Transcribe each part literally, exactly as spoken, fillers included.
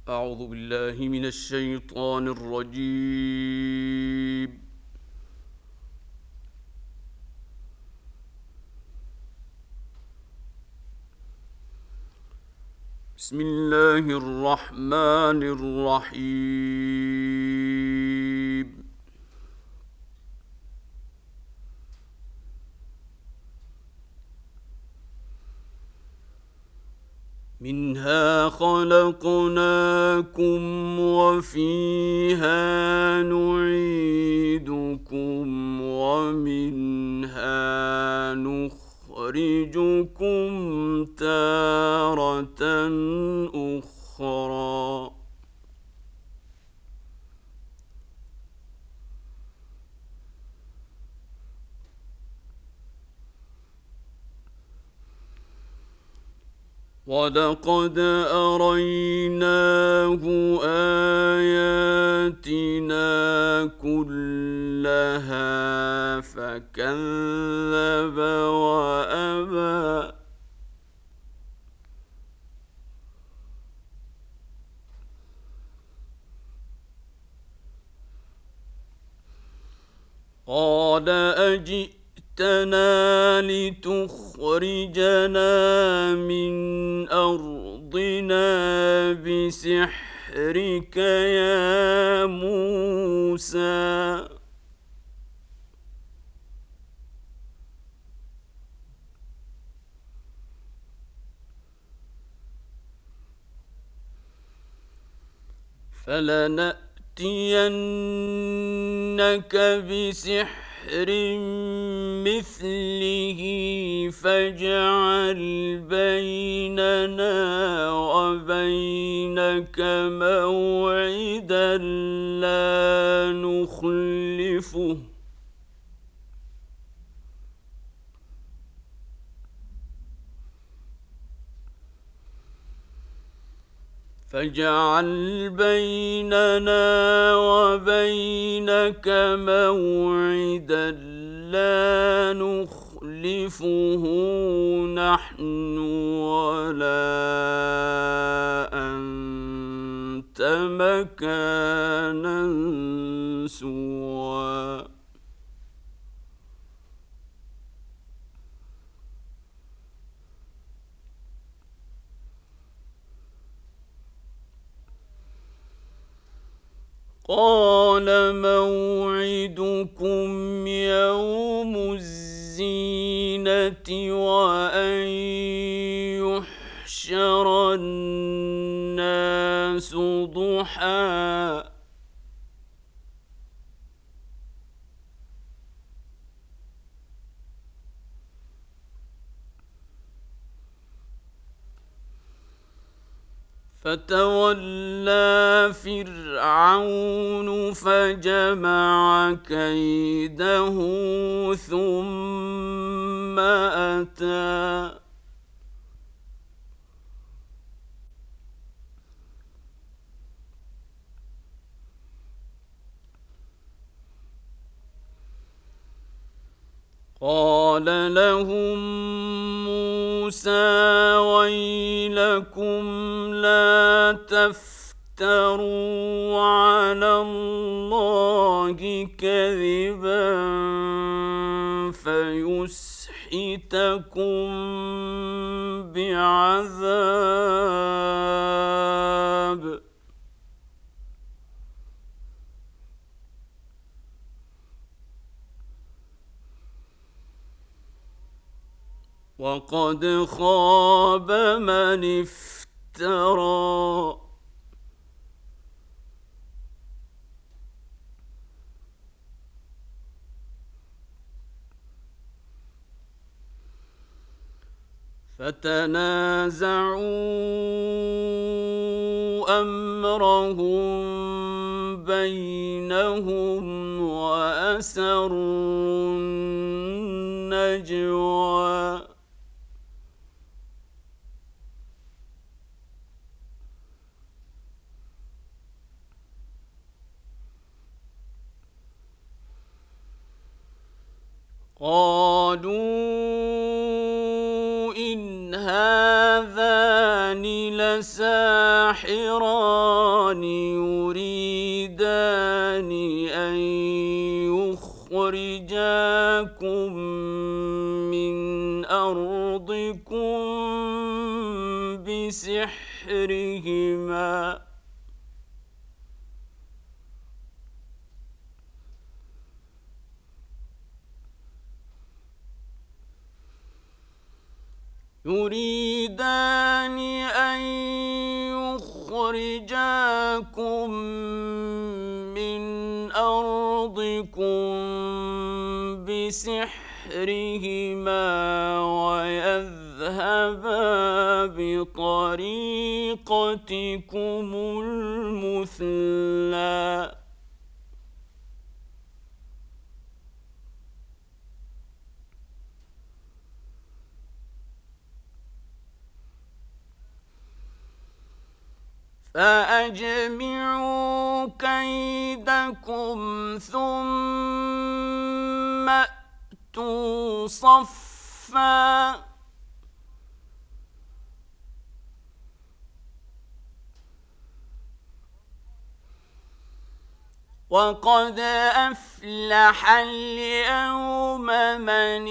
أعوذ بالله من الشيطان الرجيم. بسم الله الرحمن الرحيم. منها خلقناكم وفيها نعيدكم ومنها نخرجكم تارة أخرى. وَلَقَدْ أَرَيْنَاهُ آيَاتِنَا كُلَّهَا فَكَذَّبَ وَأَبَىٰ. قَالَ أَجِئْتَنَا لِتُخْرِجَنَا مِنْ أَرْضِنَا بِسِحْرِكَ يَا مُوسَىٰ. فَلَنَأْتِيَنَّكَ بِسِحْرٍ مِّثْلِهِ فَاجْعَلْ بَيْنَنَا وَبَيْنَكَ مَوْعِدًا لَّا نُخْلِفُهُ فاجعل بيننا وبينك موعدا لا نخلفه نحن ولا أنت مكانا سوى. قَالَ مَوْعِدُكُمْ يَوْمُ الزِّينَةِ وَأَن يُحْشَرَ النَّاسُ ضُحًى. فَتَوَلَّىٰ فِرْعَوْنُ فَجَمَعَ كَيْدَهُ ثُمَّ أَتَىٰ. قَالَ لَهُم مُّوسَىٰ وَيْلَكُمْ لَا تَفْتَرُوا عَلَى اللَّهِ كَذِبًا فَيُسْحِتَكُم بِعَذَابٍ. وَقَدْ خَابَ مَنِ افْتَرَىٰ. فَتَنَازَعُوا أَمْرَهُم بَيْنَهُمْ وَأَسَرُّوا النَّجْوَىٰ. قَالُوا إِنْ هَٰذَانِ لَسَاحِرَانِ الشيطان يريدان أن يخرجاكم من أرضكم بسحرهما يريدان أن يخرجاكم من أرضكم بسحرهما ويذهبا بطريقتكم المثلى فأجمعوا كيدكم ثم أتوا صفا وقد أفلح اليوم من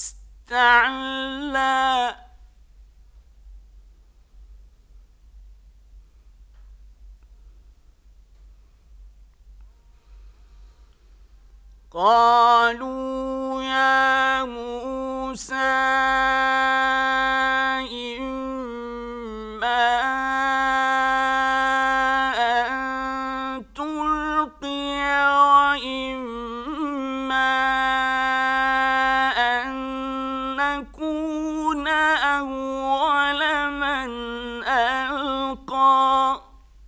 استعلى قالوا يا موسى إما أن تلقي وإما أن نكون أول من ألقى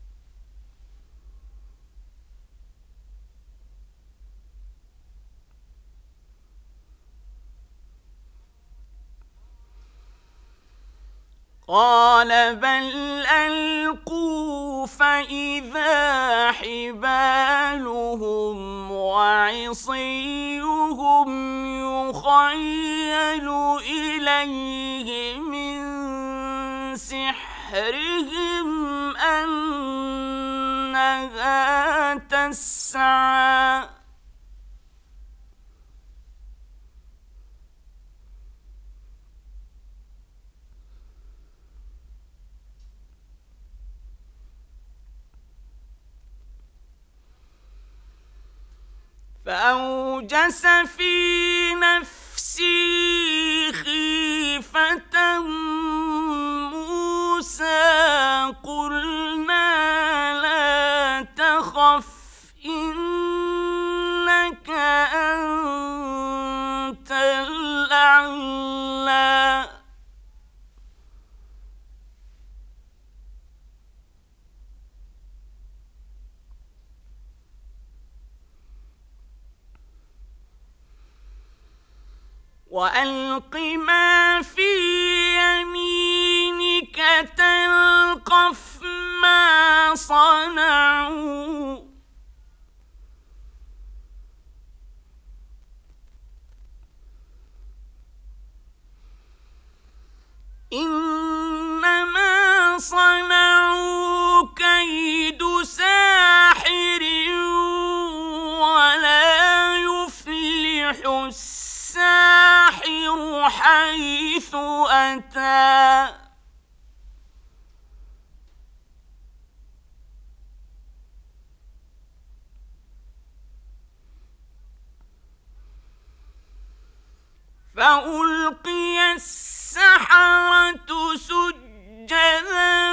قال بل ألقوا فإذا حبالهم وعصيهم يخيل إليه من سحرهم أنها تسعى فأوجس في نفسه خيفة موسى قلنا لا تخف إنك أنت الأعلى وألق ما في يمينك تلقف ما صنعوا إنما صنعوا كيد ساحر ولا يفلح الساحر حيث أتى فألقي السحرة سجدا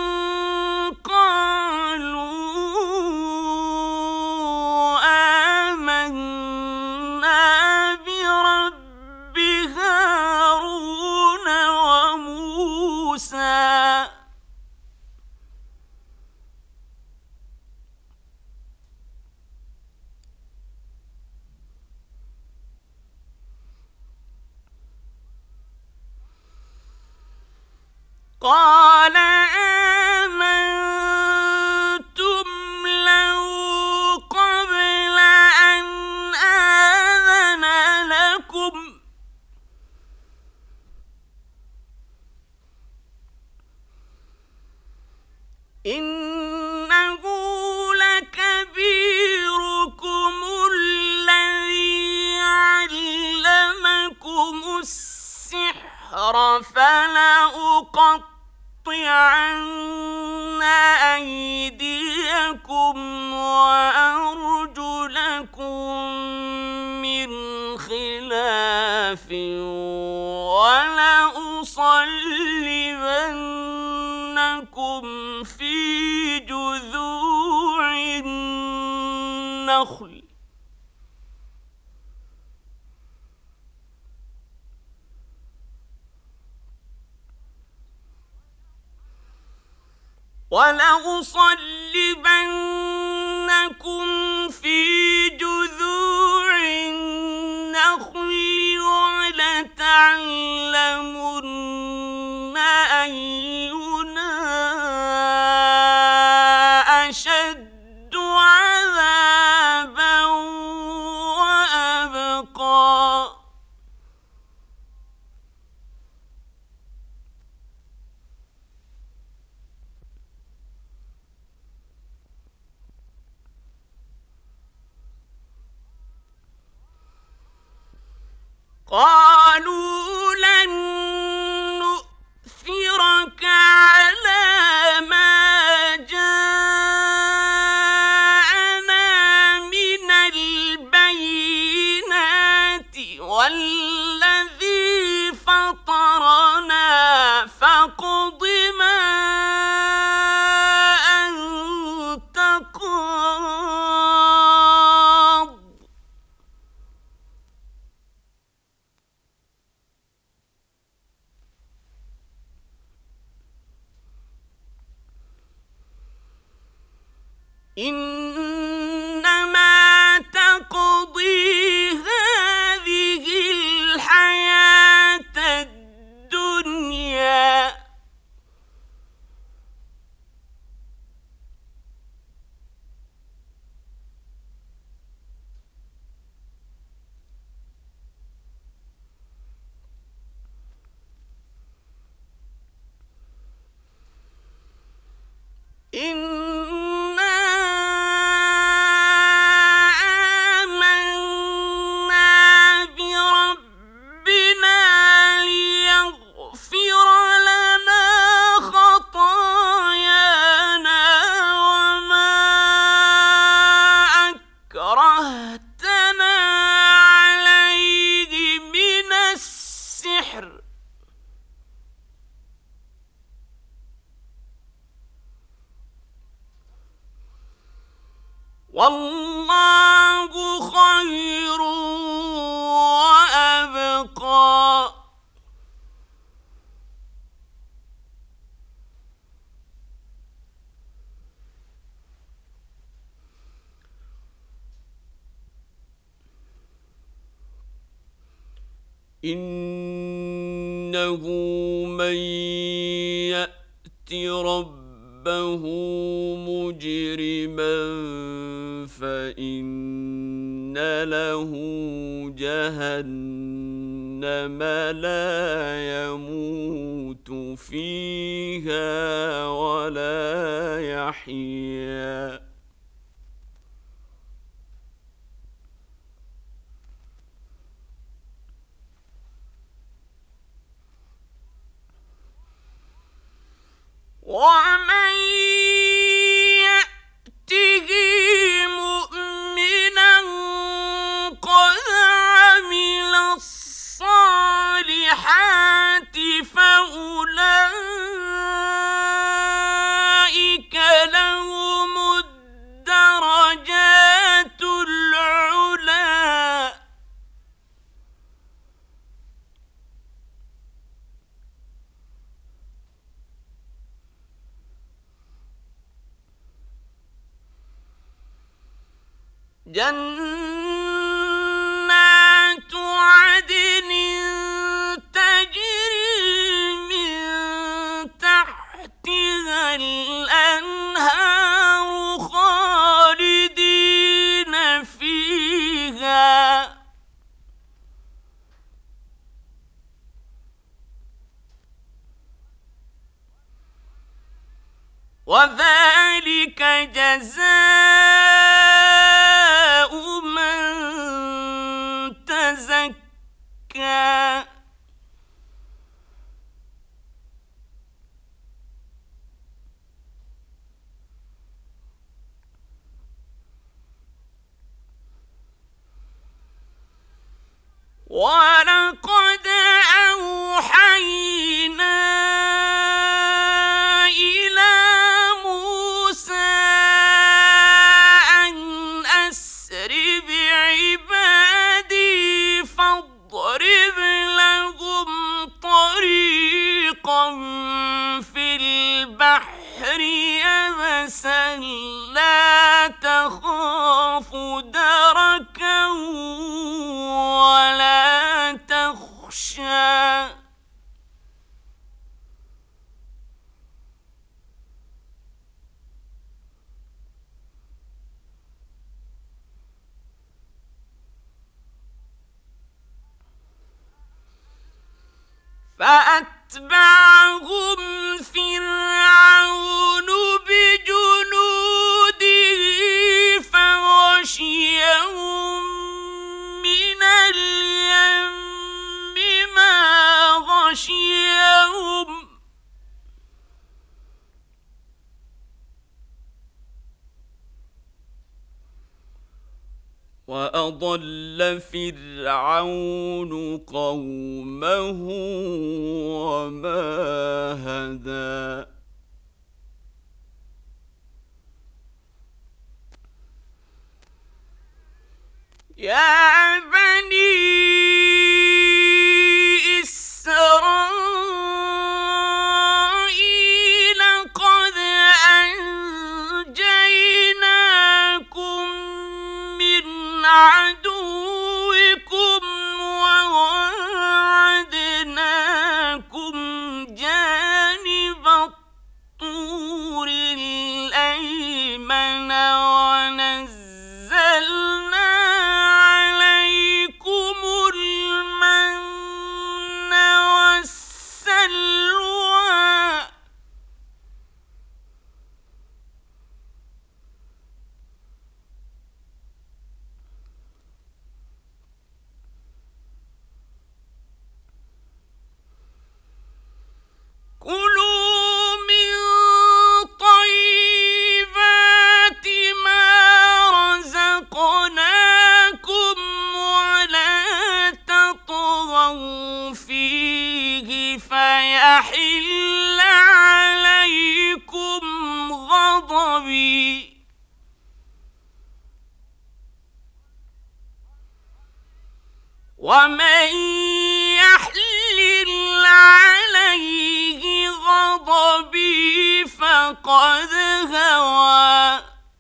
قالوا آمنا برب هارون وموسى قال آمنتم له قبل أن آذن لكم إنه السحر فلأقطعن أيديكم وأرجلكم من خلاف ولأصلبنكم في جذوع النخل ولأصلبنكم في جذوع النخل ولتعلمن أينا أشد عذابا وأبقى قالوا لن نؤثرك على ما جاءنا من البينات والذي فطرنا فاقض ما أنت قاض إنما تقضي هذه الحياة الدنيا إنا آمنا بربنا ليغفر لنا خطايانا وما أكرهتنا عليه من السحر والله خير وأبقى إنه من يأت ربه مجرما فإن له جهنم لا يموت فيها ولا يحيا ومن يأته مؤمنا قد عمل الصالحات فأولئك لهم الدرجات العلى جنات عدن تجري من تحتها الأنهار خالدين فيها وذلك جزاء من تزكى وَلَقَدْ أَوْحَيْنَا إِلَىٰ مُوسَىٰ أَنْ أَسْرِ بِعِبَادِي فَاضْرِبْ لَهُمْ طَرِيقًا فِي الْبَحْرِ يَبَسًا لَّا تَخَافُ دَرَكًا وَلَا تَخْشَىٰ فَأَتْبَعَهُمْ فِرْعَوْنُ بِجُنُودِهِ فَغَشِيَهُم مِّنَ الْيَمِّ مَا غَشِيَهُمْ وَأَضَلَّ فِرْعَوْنُ قَوْمَهُ وَمَا هَدَىٰ يَا بَنِي إِسْرَائِيلَ قَدْ أَنجَيْنَاكُم مِّنْ عَدُوِّكُمْ وَوَاعَدْنَاكُمْ جَانِبَ الطُّورِ الْأَيْمَنَ وَنَزَّلْنَا عَلَيْكُمُ الْمَنَّ وَالسَّلْوَىٰ كُلُوا مِن طَيِّبَاتِ مَا رَزَقْنَاكُمْ وَلَا تَطْغَوْا فِيهِ فَيَحِلَّ عَلَيْكُمْ غَضَبِي وَمَن يَحْلِلْ عَلَيْهِ غَضَبِي فَقَدْ هَوَىٰ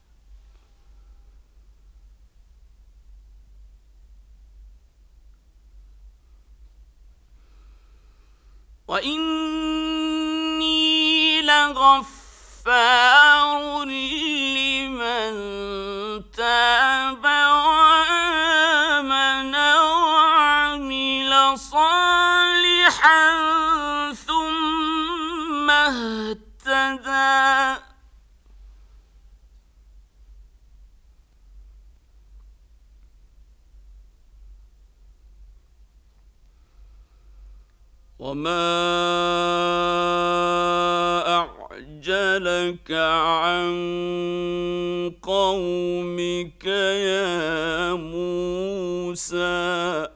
وَإِنِّي لَغَفَّارٌ لِّمَن تَابَ وَآمَنَ وَعَمِلَ صَالِحًا ثُمَّ اهْتَدَىٰ وَمَا أَعْجَلَكَ عَن قَوْمِكَ يَا مُوسَىٰ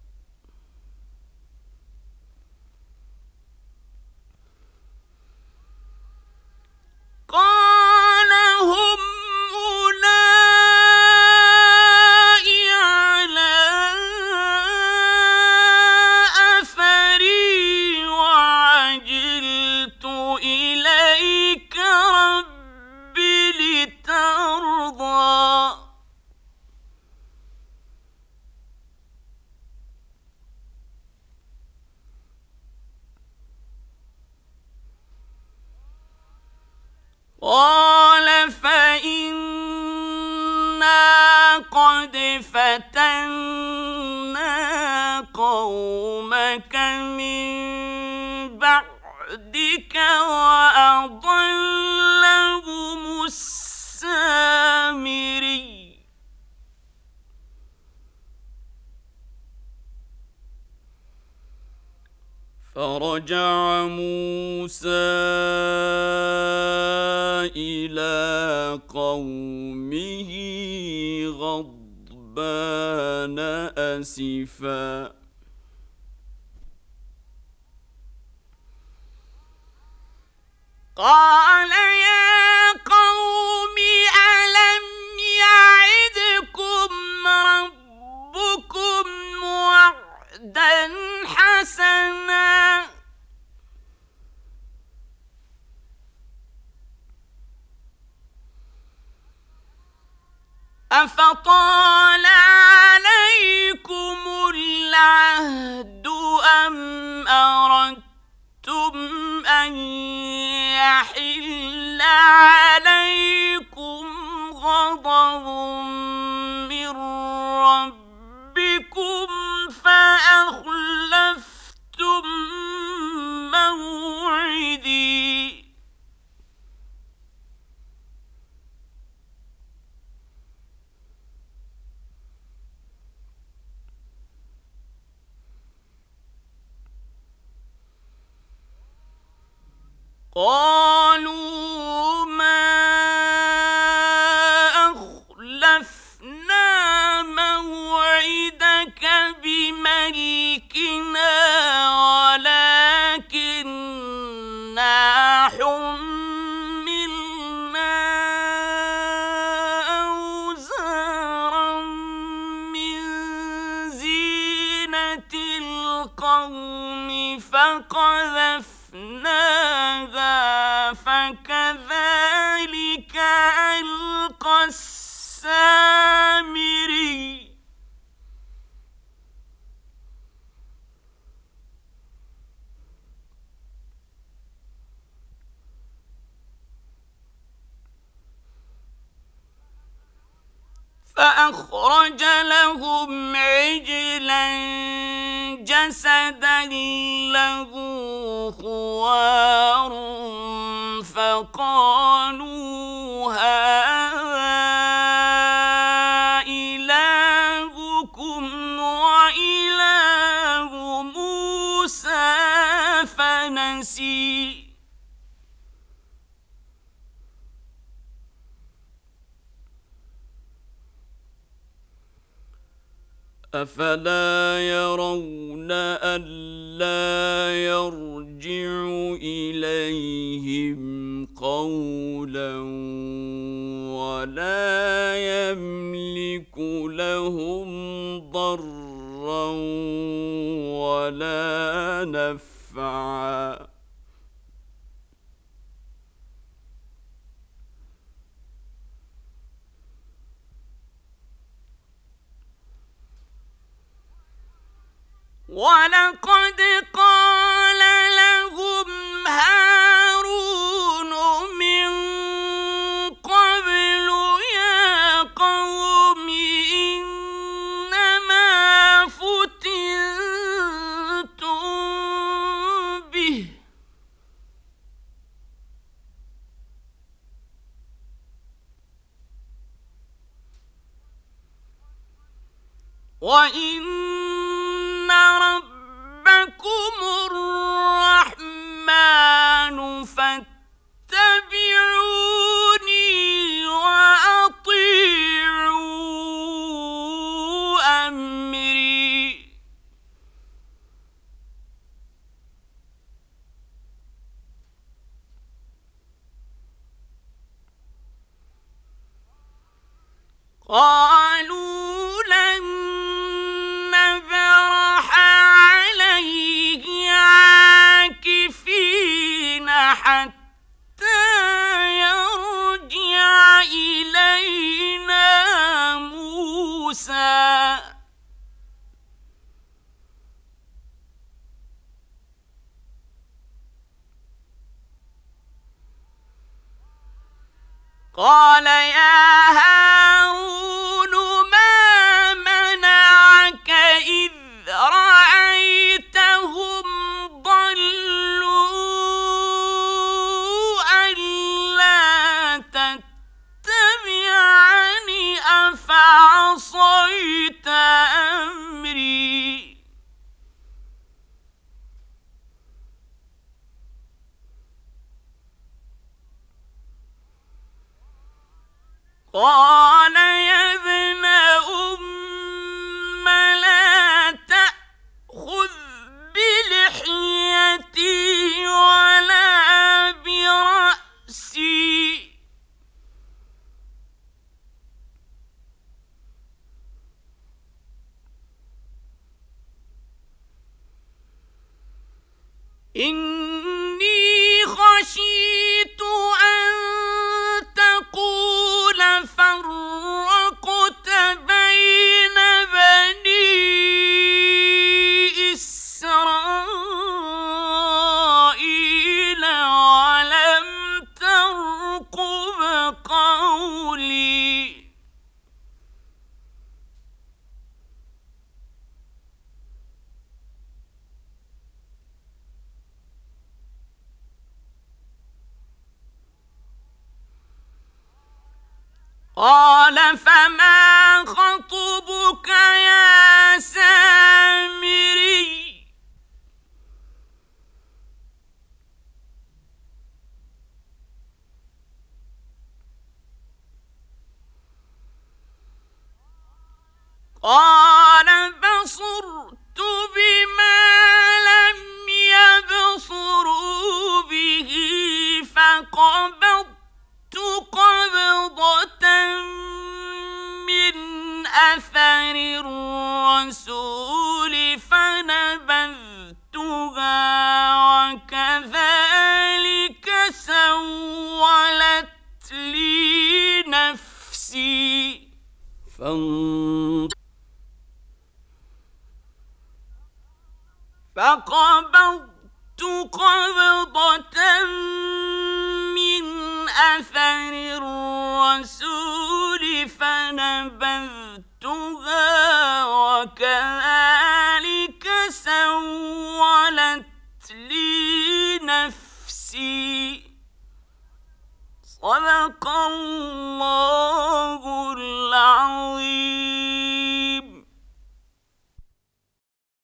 قَالَ هُمْ أُولَاءِ عَلَىٰ أَثَرِي وَعَجِلْتُ إِلَيْكَ رَبِّ لِتَرْضَىٰ قَالَ فَإِنَّا قَدْ فَتَنَّا قَوْمَكَ مِن بَعْدِكَ وَأَضَلَّهُمُ السَّامِرِيُّ فَرَجَعَ مُوسَىٰ إِلَىٰ قَوْمِهِ غَضْبَانَ أَسِفًا قال يا قوم ألم يعدكم ربكم وعدا حسنا أفطال عليكم العهد أم أردتم أن يحل عليكم غضب من ربكم فأخلفتم موعدي قالوا ما أخلفنا موعدك بملكنا ولكننا حملنا أوزارا من زينة القوم فقذفناها فكذلك ألقى السامري فأخرج لهم عجلا جسدا له خوار فقالوا هذا إلهكم وإله موسى فنسي أفلا يرون ألا يرجع إليهم قولا ولا يملك لهم ضرا ولا نفعا ولقد قال لهم هارون من قبل يا قوم إنما فتنتم به وإن ربكم الرحمن فاتبعوني وأطيعوا أمري قالوا لن نبرح عليه عاكفين حتى يرجع إلينا موسى قال يا هارون ما منعك إذ رأيتهم ضلوا ألا تتبعني أفعصيت أمري قال يا ابن أم لا تأخذ بلحيتي ولا برأسي إني خشيت أن تقول فرقت بين بني إسرائيل ولم ترقب قولي. قال فما خطبك يا سامري؟ قال بصرت بما لم يبصروا به فقبضت قبضة من أثر الرسول فنبذتها وكذلك سولت لي نفسي. فقبضت قبضة من أثر الرسول فنبذتها وكذلك سولت لي نفسي. صدق الله